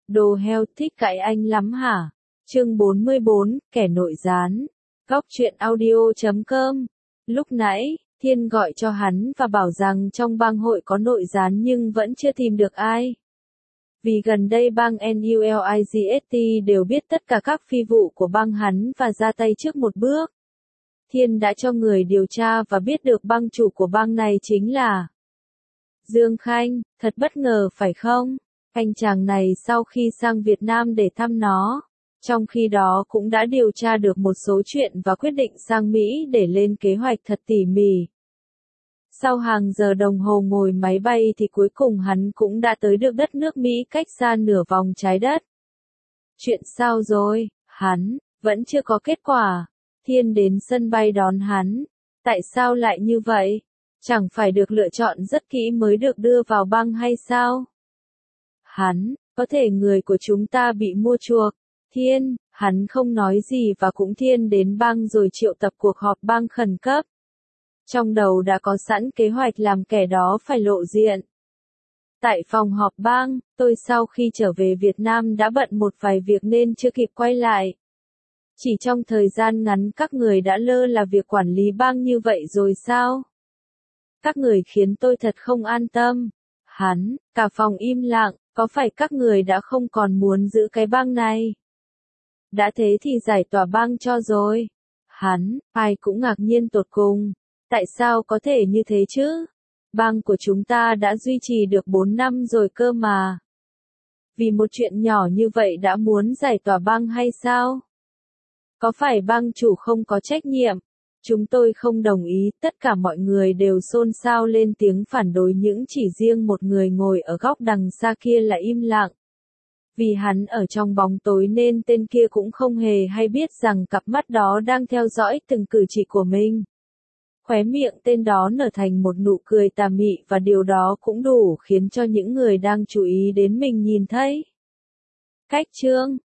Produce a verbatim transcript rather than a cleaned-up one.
Đồ heo thích cãi anh lắm hả? Chương bốn mươi bốn, kẻ nội gián. Góc truyện audio chấm com. Lúc nãy, Thiên gọi cho hắn và bảo rằng trong bang hội có nội gián nhưng vẫn chưa tìm được ai. Vì gần đây bang Nulizst đều biết tất cả các phi vụ của bang hắn và ra tay trước một bước. Thiên đã cho người điều tra và biết được bang chủ của bang này chính là Dương Khanh. Thật bất ngờ phải không? Anh chàng này sau khi sang Việt Nam để thăm nó, trong khi đó cũng đã điều tra được một số chuyện và quyết định sang Mỹ để lên kế hoạch thật tỉ mỉ. Sau hàng giờ đồng hồ ngồi máy bay thì cuối cùng hắn cũng đã tới được đất nước Mỹ cách xa nửa vòng trái đất. Chuyện sao rồi? Hắn vẫn chưa có kết quả. Thiên đến sân bay đón hắn. Tại sao lại như vậy? Chẳng phải được lựa chọn rất kỹ mới được đưa vào bang hay sao? Hắn, có thể người của chúng ta bị mua chuộc. Thiên, hắn không nói gì và cũng Thiên đến bang rồi triệu tập cuộc họp bang khẩn cấp. Trong đầu đã có sẵn kế hoạch làm kẻ đó phải lộ diện. Tại phòng họp bang, tôi sau khi trở về Việt Nam đã bận một vài việc nên chưa kịp quay lại. Chỉ trong thời gian ngắn các người đã lơ là việc quản lý bang như vậy rồi sao? Các người khiến tôi thật không an tâm. Hắn, cả phòng im lặng, có phải các người đã không còn muốn giữ cái bang này? Đã thế thì giải tỏa bang cho rồi. Hắn, ai cũng ngạc nhiên tột cùng. Tại sao có thể như thế chứ? Bang của chúng ta đã duy trì được bốn năm rồi cơ mà. Vì một chuyện nhỏ như vậy đã muốn giải tỏa bang hay sao? Có phải bang chủ không có trách nhiệm? Chúng tôi không đồng ý, tất cả mọi người đều xôn xao lên tiếng phản đối những chỉ riêng một người ngồi ở góc đằng xa kia là im lặng. Vì hắn ở trong bóng tối nên tên kia cũng không hề hay biết rằng cặp mắt đó đang theo dõi từng cử chỉ của mình. Khóe miệng tên đó nở thành một nụ cười tà mị và điều đó cũng đủ khiến cho những người đang chú ý đến mình nhìn thấy. Cách chương